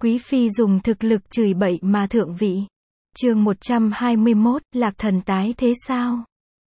Quý phi dùng thực lực chửi bậy mà thượng vị. Chương 121, Lạc Thần tái thế sao?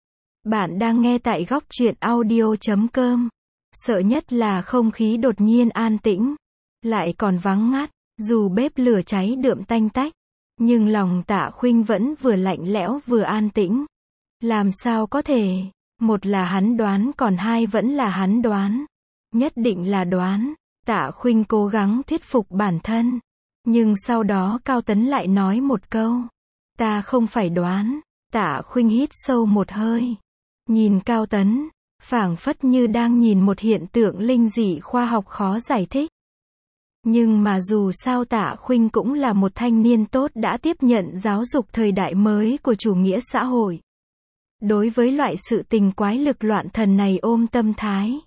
Bạn đang nghe tại góc truyện audio.com. Sợ nhất là không khí đột nhiên an tĩnh, lại còn vắng ngắt, dù bếp lửa cháy đượm tanh tách, nhưng lòng Tạ Khuynh vẫn vừa lạnh lẽo vừa an tĩnh. Làm sao có thể? Một là hắn đoán, còn hai vẫn là hắn đoán. Nhất định là đoán. Tạ Khuynh cố gắng thuyết phục bản thân. Nhưng sau đó Cao Tấn lại nói một câu. Ta không phải đoán. Tạ Khuynh hít sâu một hơi. Nhìn Cao Tấn, phảng phất như đang nhìn một hiện tượng linh dị khoa học khó giải thích. Nhưng mà dù sao Tạ Khuynh cũng là một thanh niên tốt đã tiếp nhận giáo dục thời đại mới của chủ nghĩa xã hội. Đối với loại sự tình quái lực loạn thần này ôm tâm thái.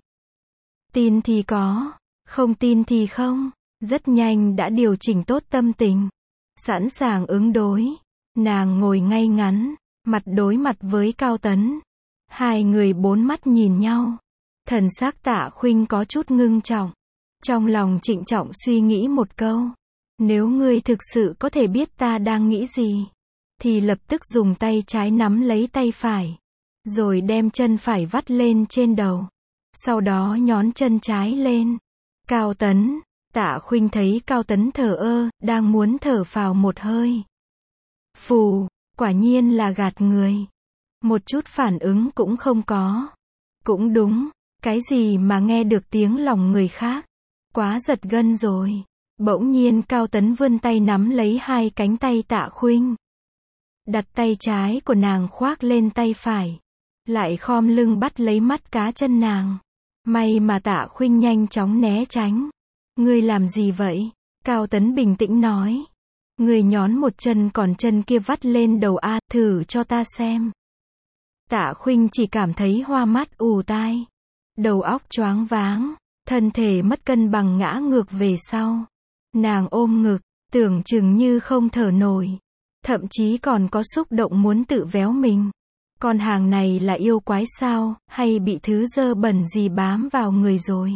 Tin thì có, không tin thì không. Rất nhanh đã điều chỉnh tốt tâm tình. Sẵn sàng ứng đối. Nàng ngồi ngay ngắn, mặt đối mặt với Cao Tấn. Hai người bốn mắt nhìn nhau. Thần sắc Tạ Khuynh có chút ngưng trọng. Trong lòng trịnh trọng suy nghĩ một câu. Nếu ngươi thực sự có thể biết ta đang nghĩ gì, thì lập tức dùng tay trái nắm lấy tay phải. Rồi đem chân phải vắt lên trên đầu. Sau đó nhón chân trái lên. Cao Tấn. Tạ Khuynh thấy Cao Tấn thờ ơ, đang muốn thở phào một hơi. Phù, quả nhiên là gạt người. Một chút phản ứng cũng không có. Cũng đúng, cái gì mà nghe được tiếng lòng người khác. Quá giật gân rồi. Bỗng nhiên Cao Tấn vươn tay nắm lấy hai cánh tay Tạ Khuynh. Đặt tay trái của nàng khoác lên tay phải. Lại khom lưng bắt lấy mắt cá chân nàng. May mà Tạ Khuynh nhanh chóng né tránh. Ngươi làm gì vậy? Cao Tấn bình tĩnh nói. Ngươi nhón một chân còn chân kia vắt lên đầu a, thử cho ta xem. Tạ Khuynh chỉ cảm thấy hoa mắt ù tai. Đầu óc choáng váng. Thân thể mất cân bằng ngã ngược về sau. Nàng ôm ngực, tưởng chừng như không thở nổi. Thậm chí còn có xúc động muốn tự véo mình. Con hàng này là yêu quái sao, hay bị thứ dơ bẩn gì bám vào người rồi?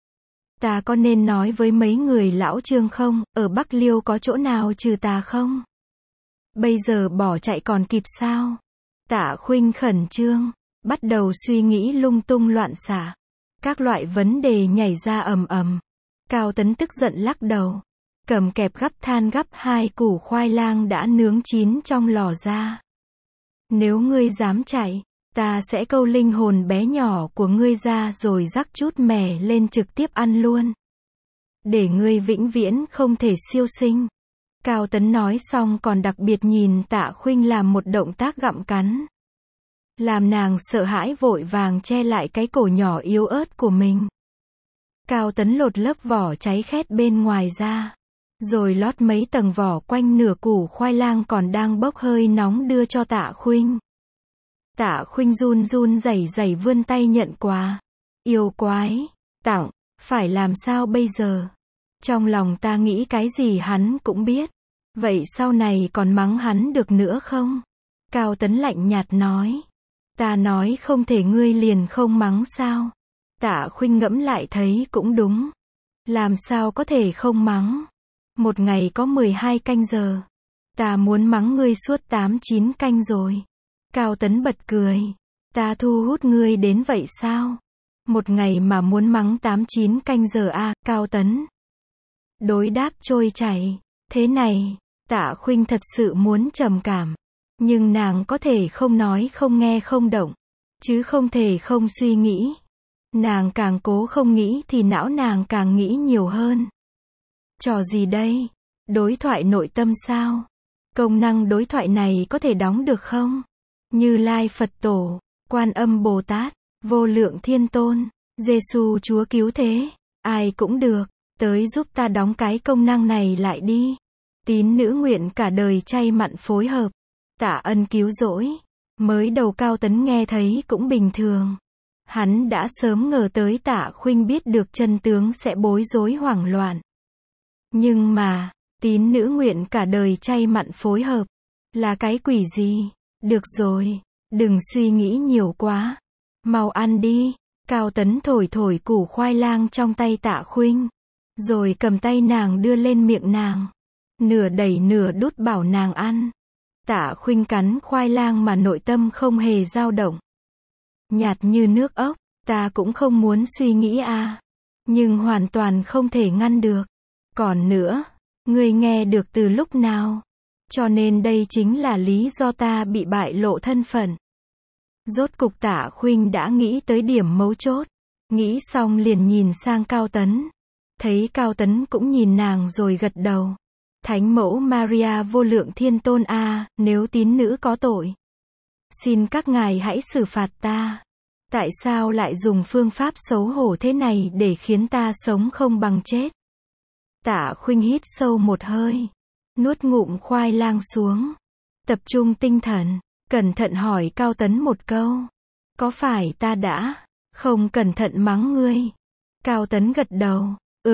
Ta có nên nói với mấy người lão Trương không, ở Bắc Liêu có chỗ nào trừ ta không? Bây giờ bỏ chạy còn kịp sao? Tạ Khuynh khẩn trương, bắt đầu suy nghĩ lung tung loạn xạ. Các loại vấn đề nhảy ra ầm ầm. Cao Tấn tức giận lắc đầu. Cầm kẹp gắp than gắp hai củ khoai lang đã nướng chín trong lò ra. Nếu ngươi dám chạy, ta sẽ câu linh hồn bé nhỏ của ngươi ra rồi rắc chút mè lên trực tiếp ăn luôn. Để ngươi vĩnh viễn không thể siêu sinh. Cao Tấn nói xong còn đặc biệt nhìn Tạ Khuynh làm một động tác gặm cắn. Làm nàng sợ hãi vội vàng che lại cái cổ nhỏ yếu ớt của mình. Cao Tấn lột lớp vỏ cháy khét bên ngoài ra. Rồi lót mấy tầng vỏ quanh nửa củ khoai lang còn đang bốc hơi nóng đưa cho Tạ Khuynh. Tạ Khuynh run run rẩy rẩy vươn tay nhận quà. Yêu quái, tặng, phải làm sao bây giờ? Trong lòng ta nghĩ cái gì hắn cũng biết. Vậy sau này còn mắng hắn được nữa không? Cao Tấn lạnh nhạt nói. Ta nói không thể ngươi liền không mắng sao? Tạ Khuynh ngẫm lại thấy cũng đúng. Làm sao có thể không mắng? Một ngày có 12 canh giờ. Ta muốn mắng ngươi suốt 8-9 canh rồi. Cao Tấn bật cười. Ta thu hút ngươi đến vậy sao? Một ngày mà muốn mắng 8-9 canh giờ a, Cao Tấn. Đối đáp trôi chảy. Thế này, Tạ Khuynh thật sự muốn trầm cảm. Nhưng nàng có thể không nói không nghe không động. Chứ không thể không suy nghĩ. Nàng càng cố không nghĩ thì não nàng càng nghĩ nhiều hơn. Trò gì đây? Đối thoại nội tâm sao? Công năng đối thoại này có thể đóng được không? Như Lai Phật Tổ, Quan Âm Bồ Tát, Vô Lượng Thiên Tôn, Giêsu Chúa Cứu Thế, ai cũng được, tới giúp ta đóng cái công năng này lại đi. Tín nữ nguyện cả đời chay mặn phối hợp. Tạ Ân cứu rỗi. Mới đầu Cao Tấn nghe thấy cũng bình thường. Hắn đã sớm ngờ tới Tạ Khuynh biết được chân tướng sẽ bối rối hoảng loạn. Nhưng mà, tín nữ nguyện cả đời chay mặn phối hợp. Là cái quỷ gì? Được rồi, đừng suy nghĩ nhiều quá. Mau ăn đi. Cao Tấn thổi thổi củ khoai lang trong tay Tạ Khuynh. rồi cầm tay nàng đưa lên miệng nàng, nửa đẩy nửa đút bảo nàng ăn. Tạ Khuynh cắn khoai lang mà nội tâm không hề dao động. Nhạt như nước ốc, ta cũng không muốn suy nghĩ à. Nhưng hoàn toàn không thể ngăn được. Còn nữa, ngươi nghe được từ lúc nào? Cho nên đây chính là lý do ta bị bại lộ thân phận. Rốt cục Tạ Khuynh đã nghĩ tới điểm mấu chốt. Nghĩ xong liền nhìn sang Cao Tấn. Thấy Cao Tấn cũng nhìn nàng rồi gật đầu. Thánh mẫu Maria vô lượng thiên tôn a, nếu tín nữ có tội, xin các ngài hãy xử phạt ta. Tại sao lại dùng phương pháp xấu hổ thế này để khiến ta sống không bằng chết? Tạ Khuynh hít sâu một hơi, nuốt ngụm khoai lang xuống, tập trung tinh thần, cẩn thận hỏi Cao Tấn một câu. Có phải ta đã không cẩn thận mắng ngươi? Cao Tấn gật đầu,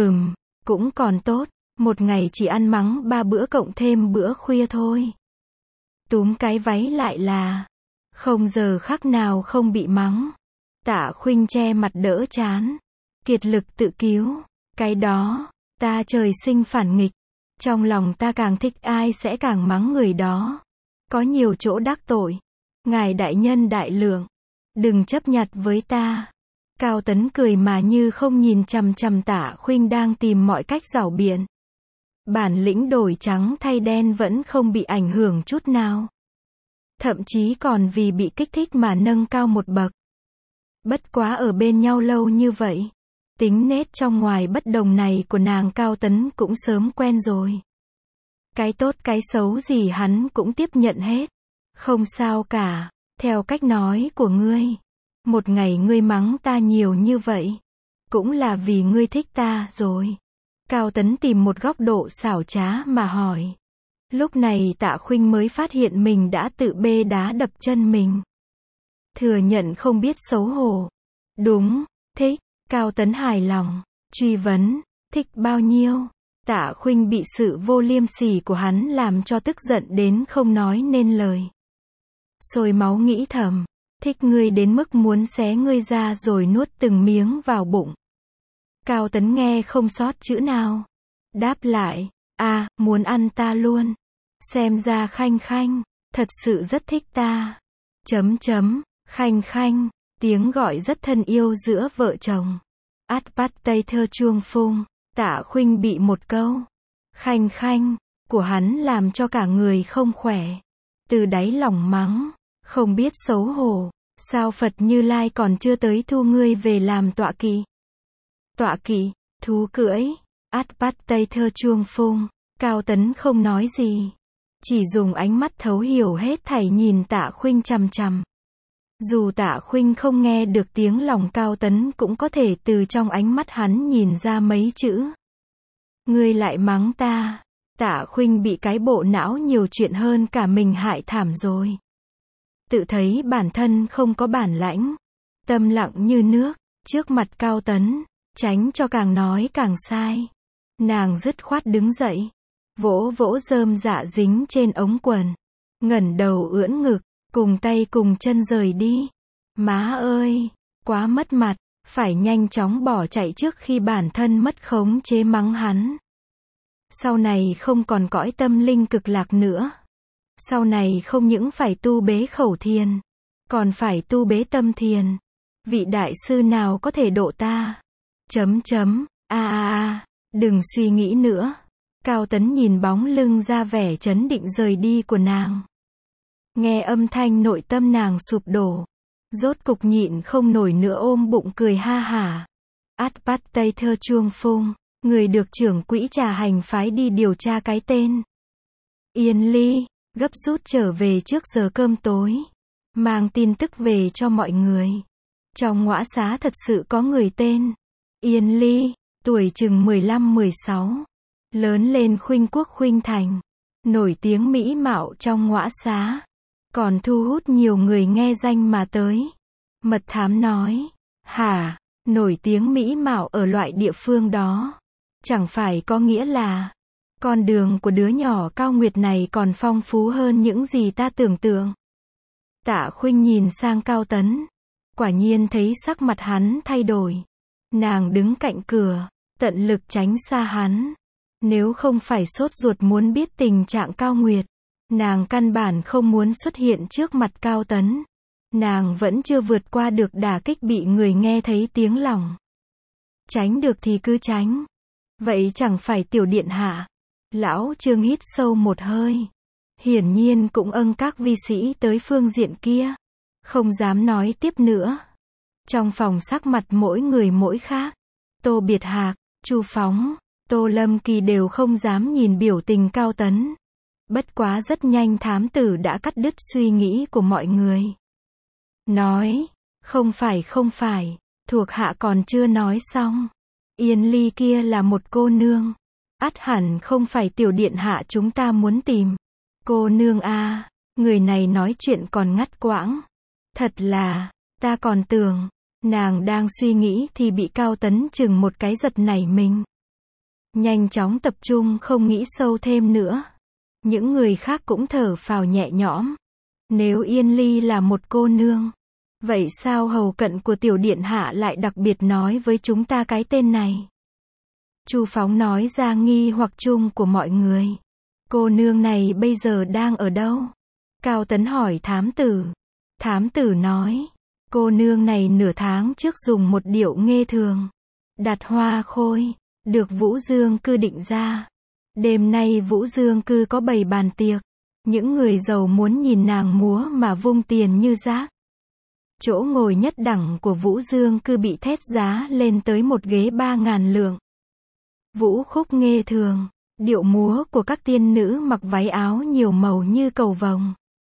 cũng còn tốt, một ngày chỉ ăn mắng 3 bữa cộng thêm bữa khuya thôi. Túm cái váy lại là không giờ khắc nào không bị mắng. Tạ Khuynh che mặt đỡ chán, kiệt lực tự cứu. Cái đó, ta trời sinh phản nghịch. Trong lòng ta càng thích ai sẽ càng mắng người đó. Có nhiều chỗ đắc tội. Ngài đại nhân đại lượng, đừng chấp nhặt với ta. Cao Tấn cười mà như không nhìn chằm chằm Tạ Khuynh đang tìm mọi cách giảo biện. Bản lĩnh đổi trắng thay đen vẫn không bị ảnh hưởng chút nào. Thậm chí còn vì bị kích thích mà nâng cao một bậc. Bất quá ở bên nhau lâu như vậy, tính nết trong ngoài bất đồng này của nàng Cao Tấn cũng sớm quen rồi. Cái tốt cái xấu gì hắn cũng tiếp nhận hết. Không sao cả, theo cách nói của ngươi. Một ngày ngươi mắng ta nhiều như vậy, cũng là vì ngươi thích ta rồi. Cao Tấn tìm một góc độ xảo trá mà hỏi. Lúc này Tạ Khuynh mới phát hiện mình đã tự bê đá đập chân mình. Thừa nhận không biết xấu hổ. Đúng, thích. Cao Tấn hài lòng, truy vấn, thích bao nhiêu? Tạ Khuynh bị sự vô liêm sỉ của hắn làm cho tức giận đến không nói nên lời. Sôi máu nghĩ thầm, thích ngươi đến mức muốn xé ngươi ra rồi nuốt từng miếng vào bụng. Cao Tấn nghe không sót chữ nào. Đáp lại, muốn ăn ta luôn. Xem ra Khanh Khanh thật sự rất thích ta. Khanh Khanh, tiếng gọi rất thân yêu giữa vợ chồng. Át bắt tây thơ chuông phung. Tạ Khuynh bị một câu Khanh Khanh của hắn làm cho cả người không khỏe. Từ đáy lòng mắng, không biết xấu hổ. Sao Phật Như Lai còn chưa tới thu ngươi về làm tọa kỵ? Tọa kỵ, thú cưỡi. Át bắt tây thơ chuông phung. Cao Tấn không nói gì, chỉ dùng ánh mắt thấu hiểu hết thảy nhìn Tạ Khuynh chằm chằm. Dù Tạ Khuynh không nghe được tiếng lòng Cao Tấn cũng có thể từ trong ánh mắt hắn nhìn ra mấy chữ. Ngươi lại mắng ta. Tạ Khuynh bị cái bộ não nhiều chuyện hơn cả mình hại thảm rồi. Tự thấy bản thân không có bản lãnh, tâm lặng như nước, trước mặt Cao Tấn, tránh cho càng nói càng sai. Nàng dứt khoát đứng dậy, vỗ vỗ rơm dạ dính trên ống quần, ngẩng đầu ưỡn ngực, cùng tay cùng chân rời đi. Má ơi, quá mất mặt, phải nhanh chóng bỏ chạy trước khi bản thân mất khống chế mắng hắn. Sau này không còn cõi tâm linh cực lạc nữa. Sau này không những phải tu bế khẩu thiền, còn phải tu bế tâm thiền. Vị đại sư nào có thể độ ta? Đừng suy nghĩ nữa. Cao Tấn nhìn bóng lưng ra vẻ trấn định rời đi của nàng. Nghe âm thanh nội tâm nàng sụp đổ. Rốt cục nhịn không nổi nữa ôm bụng cười ha hả. Át bắt tây thơ chuông phung. Người được trưởng quỹ Trà Hành phái đi điều tra cái tên Yên Ly, gấp rút trở về trước giờ cơm tối. Mang tin tức về cho mọi người. Trong ngõa xá thật sự có người tên Yên Ly, tuổi chừng 15-16. Lớn lên khuynh quốc khuynh thành. Nổi tiếng mỹ mạo trong ngõa xá. Còn thu hút nhiều người nghe danh mà tới. Mật thám nói, nổi tiếng mỹ mạo ở loại địa phương đó. Chẳng phải có nghĩa là con đường của đứa nhỏ Cao Nguyệt này còn phong phú hơn những gì ta tưởng tượng. Tạ Khuynh nhìn sang Cao Tấn. Quả nhiên thấy sắc mặt hắn thay đổi. Nàng đứng cạnh cửa, tận lực tránh xa hắn. Nếu không phải sốt ruột muốn biết tình trạng Cao Nguyệt, nàng căn bản không muốn xuất hiện trước mặt Cao Tấn. Nàng vẫn chưa vượt qua được đả kích bị người nghe thấy tiếng lòng. Tránh được thì cứ tránh. Vậy chẳng phải tiểu điện hạ. Lão Trương hít sâu một hơi. Hiển nhiên cũng âng các vi sĩ tới phương diện kia. Không dám nói tiếp nữa. Trong phòng sắc mặt mỗi người mỗi khác. Tô Biệt Hạc, Chu Phóng, Tô Lâm Kỳ đều không dám nhìn biểu tình Cao Tấn. Bất quá rất nhanh thám tử đã cắt đứt suy nghĩ của mọi người. Nói, không phải, thuộc hạ còn chưa nói xong. Yên Ly kia là một cô nương. Ắt hẳn không phải tiểu điện hạ chúng ta muốn tìm. Cô nương a, người này nói chuyện còn ngắt quãng. Thật là, ta còn tưởng, nàng đang suy nghĩ thì bị Cao Tấn chừng một cái giật nảy mình. Nhanh chóng tập trung không nghĩ sâu thêm nữa. Những người khác cũng thở phào nhẹ nhõm. Nếu Yên Ly là một cô nương, vậy sao hầu cận của tiểu điện hạ lại đặc biệt nói với chúng ta cái tên này? Chu Phóng nói ra nghi hoặc chung của mọi người. Cô nương này bây giờ đang ở đâu? Cao Tấn hỏi thám tử. Thám tử nói, cô nương này nửa tháng trước dùng một điệu nghê thường. Đặt hoa khôi, được Vũ Dương Cư định ra. Đêm nay Vũ Dương Cư có bày bàn tiệc. Những người giàu muốn nhìn nàng múa mà vung tiền như rác. Chỗ ngồi nhất đẳng của Vũ Dương Cư bị thét giá lên tới một ghế 3.000 lượng. Vũ khúc nghê thường, điệu múa của các tiên nữ mặc váy áo nhiều màu như cầu vồng.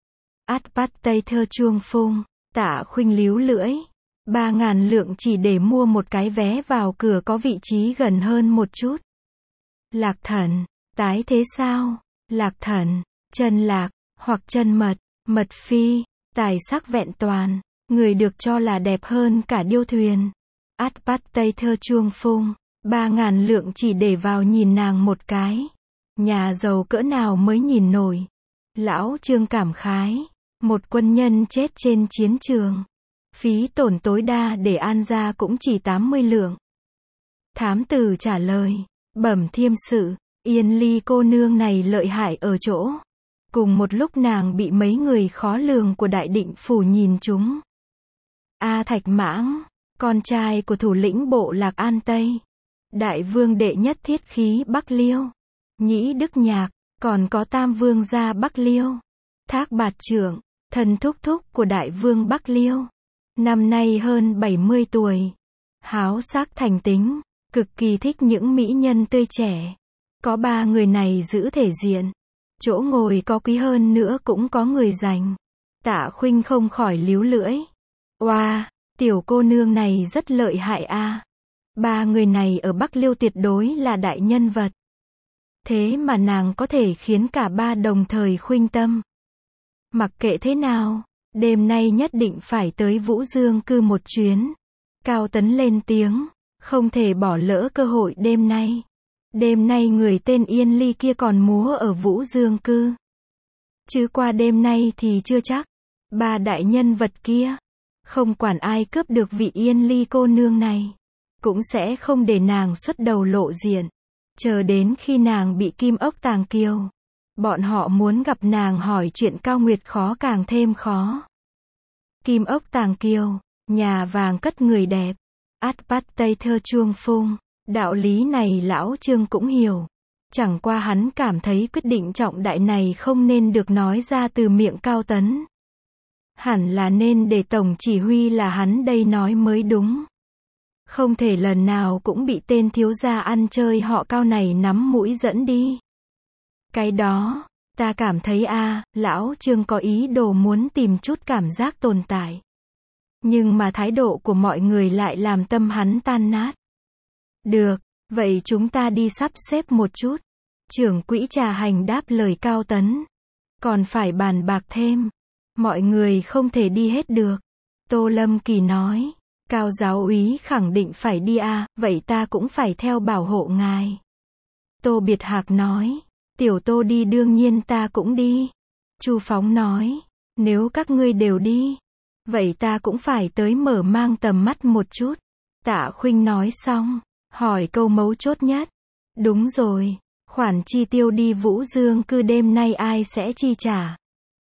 Át bắt tây thơ chuông phung, Tạ Khuynh líu lưỡi. 3.000 lượng chỉ để mua một cái vé vào cửa có vị trí gần hơn một chút. Lạc Thần, tái thế sao? Lạc Thần, chân lạc, hoặc chân mật, mật phi, tài sắc vẹn toàn, người được cho là đẹp hơn cả điêu thuyền. Át bắt tây thơ chuông phung, 3.000 lượng chỉ để vào nhìn nàng một cái. Nhà giàu cỡ nào mới nhìn nổi. Lão Trương cảm khái, một quân nhân chết trên chiến trường. Phí tổn tối đa để an gia cũng chỉ 80 lượng. Thám tử trả lời, bẩm thiêm sự, Yên Ly cô nương này lợi hại ở chỗ. Cùng một lúc nàng bị mấy người khó lường của Đại Định phủ nhìn trúng. A Thạch Mãng, con trai của thủ lĩnh bộ Lạc An Tây. Đại vương đệ nhất thiết khí Bắc Liêu. Nhĩ Đức Nhạc, còn có tam vương gia Bắc Liêu. Thác Bạt Trưởng, thần thúc thúc của đại vương Bắc Liêu. Năm nay hơn 70 tuổi. Háo sắc thành tính, cực kỳ thích những mỹ nhân tươi trẻ. Có 3 người này giữ thể diện. Chỗ ngồi có quý hơn nữa cũng có người dành. Tạ Khuynh không khỏi líu lưỡi. Oa, tiểu cô nương này rất lợi hại a. 3 người này ở Bắc Liêu tuyệt đối là đại nhân vật. Thế mà nàng có thể khiến cả 3 đồng thời khuynh tâm. Mặc kệ thế nào, đêm nay nhất định phải tới Vũ Dương Cư một chuyến. Cao Tấn lên tiếng, không thể bỏ lỡ cơ hội đêm nay. Đêm nay người tên Yên Ly kia còn múa ở Vũ Dương Cư. Chứ qua đêm nay thì chưa chắc. 3 đại nhân vật kia, không quản ai cướp được vị Yên Ly cô nương này, cũng sẽ không để nàng xuất đầu lộ diện. Chờ đến khi nàng bị Kim Ốc Tàng Kiều, bọn họ muốn gặp nàng hỏi chuyện Cao Nguyệt khó càng thêm khó. Kim Ốc Tàng Kiều, nhà vàng cất người đẹp. Át bắt tây thơ chuông phung, đạo lý này lão Trương cũng hiểu. Chẳng qua hắn cảm thấy quyết định trọng đại này không nên được nói ra từ miệng Cao Tấn. Hẳn là nên để tổng chỉ huy là hắn đây nói mới đúng. Không thể lần nào cũng bị tên thiếu gia ăn chơi họ Cao này nắm mũi dẫn đi. Cái đó, ta cảm thấy lão Trương có ý đồ muốn tìm chút cảm giác tồn tại. Nhưng mà thái độ của mọi người lại làm tâm hắn tan nát. Được, vậy chúng ta đi sắp xếp một chút. Trưởng quỹ trà hành đáp lời Cao Tấn. Còn phải bàn bạc thêm. Mọi người không thể đi hết được. Tô Lâm Kỳ nói. Cao giáo úy khẳng định phải đi vậy ta cũng phải theo bảo hộ ngài. Tô Biệt Hạc nói. Tiểu Tô đi đương nhiên ta cũng đi. Chu Phóng nói. Nếu các ngươi đều đi, vậy ta cũng phải tới mở mang tầm mắt một chút. Tạ Khuynh nói xong, hỏi câu mấu chốt nhất. Đúng rồi, khoản chi tiêu đi Vũ Dương cư đêm nay ai sẽ chi trả?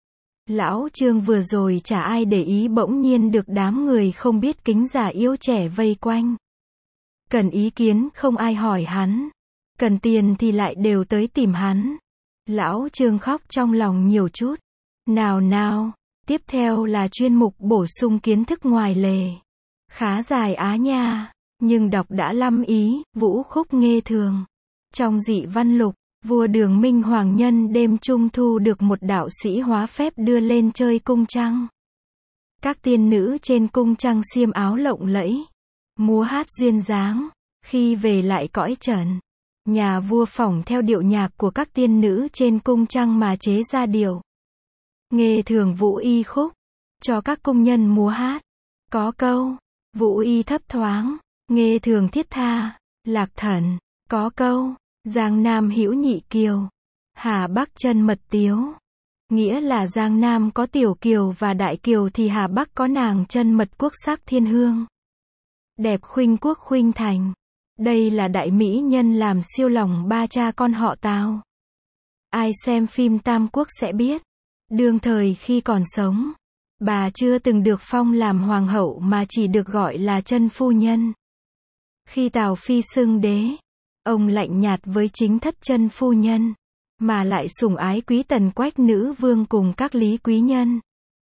Lão Trương vừa rồi chả ai để ý bỗng nhiên được đám người không biết kính già yếu trẻ vây quanh. Cần ý kiến không ai hỏi hắn. Cần tiền thì lại đều tới tìm hắn. Lão Trương khóc trong lòng nhiều chút. Nào nào, tiếp theo là chuyên mục bổ sung kiến thức ngoài lề. Khá dài á nha, nhưng đọc đã lâm ý, vũ khúc nghe thường. Trong dị văn lục, vua Đường Minh Hoàng nhân đêm trung thu được một đạo sĩ hóa phép đưa lên chơi cung trăng. Các tiên nữ trên cung trăng xiêm áo lộng lẫy, múa hát duyên dáng, khi về lại cõi trần. Nhà vua phỏng theo điệu nhạc của các tiên nữ trên cung trăng mà chế ra điệu Nghê thường vũ y khúc, cho các cung nhân múa hát. Có câu, vũ y thấp thoáng, nghê thường thiết tha, lạc thần. Có câu, Giang Nam hữu nhị kiều, Hà Bắc chân mật tiếu. Nghĩa là Giang Nam có tiểu kiều và đại kiều thì Hà Bắc có nàng chân mật quốc sắc thiên hương. Đẹp khuynh quốc khuynh thành. Đây là đại mỹ nhân làm siêu lòng ba cha con họ Tào. Ai xem phim Tam Quốc sẽ biết. Đương thời khi còn sống, bà chưa từng được phong làm hoàng hậu mà chỉ được gọi là chân phu nhân. Khi Tào Phi xưng đế, ông lạnh nhạt với chính thất chân phu nhân, mà lại sủng ái quý tần Quách nữ vương cùng các lý quý nhân.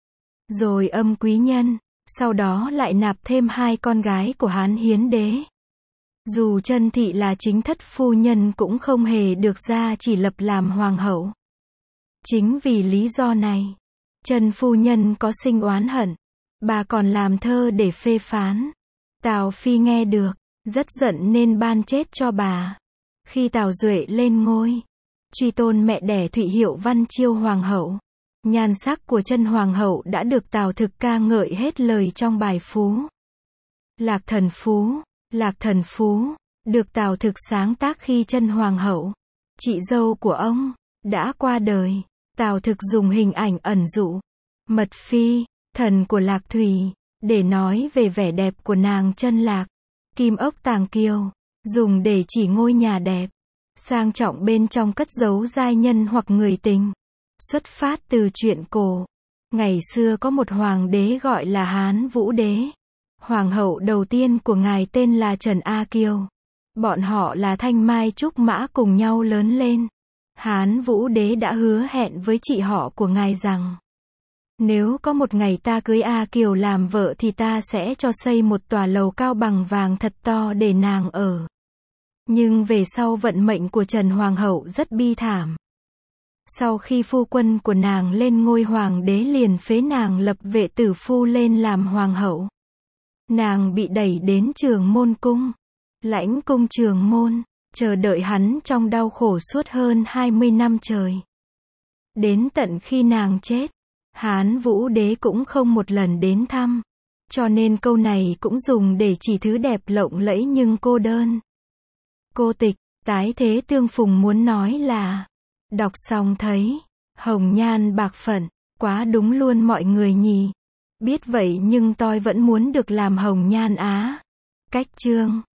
Rồi âm quý nhân, sau đó lại nạp thêm 2 con gái của Hán Hiến đế. Dù chân thị là chính thất phu nhân cũng không hề được gia chỉ lập làm hoàng hậu. Chính vì lý do này, chân phu nhân có sinh oán hận. Bà còn làm thơ để phê phán. Tào Phi nghe được, rất giận nên ban chết cho bà. Khi Tào Duệ lên ngôi, truy tôn mẹ đẻ Thụy Hiệu Văn Chiêu hoàng hậu. Nhan sắc của chân hoàng hậu đã được Tào Thực ca ngợi hết lời trong bài Phú. Lạc thần phú, được Tào Thực sáng tác khi chân hoàng hậu, chị dâu của ông, đã qua đời. Tào Thực dùng hình ảnh ẩn dụ Mật Phi, thần của Lạc Thủy, để nói về vẻ đẹp của nàng chân Lạc. Kim ốc tàng kiều, dùng để chỉ ngôi nhà đẹp, sang trọng bên trong cất giấu giai nhân hoặc người tình. Xuất phát từ truyện cổ. Ngày xưa có một hoàng đế gọi là Hán Vũ Đế. Hoàng hậu đầu tiên của ngài tên là Trần A Kiều. Bọn họ là thanh mai trúc mã cùng nhau lớn lên. Hán Vũ Đế đã hứa hẹn với chị họ của ngài rằng, nếu có một ngày ta cưới A Kiều làm vợ thì ta sẽ cho xây một tòa lầu cao bằng vàng thật to để nàng ở. Nhưng về sau vận mệnh của Trần Hoàng hậu rất bi thảm. Sau khi phu quân của nàng lên ngôi hoàng đế liền phế nàng lập vệ tử phu lên làm hoàng hậu. Nàng bị đẩy đến Trường Môn cung, lãnh cung Trường Môn, chờ đợi hắn trong đau khổ suốt hơn 20 năm trời. Đến tận khi nàng chết, Hán Vũ Đế cũng không một lần đến thăm. Cho nên câu này cũng dùng để chỉ thứ đẹp lộng lẫy nhưng cô đơn. Cô tịch, tái thế tương phùng muốn nói là, đọc xong thấy, hồng nhan bạc phận, quá đúng luôn mọi người nhỉ. Biết vậy nhưng tôi vẫn muốn được làm hồng nhan á. Cách chương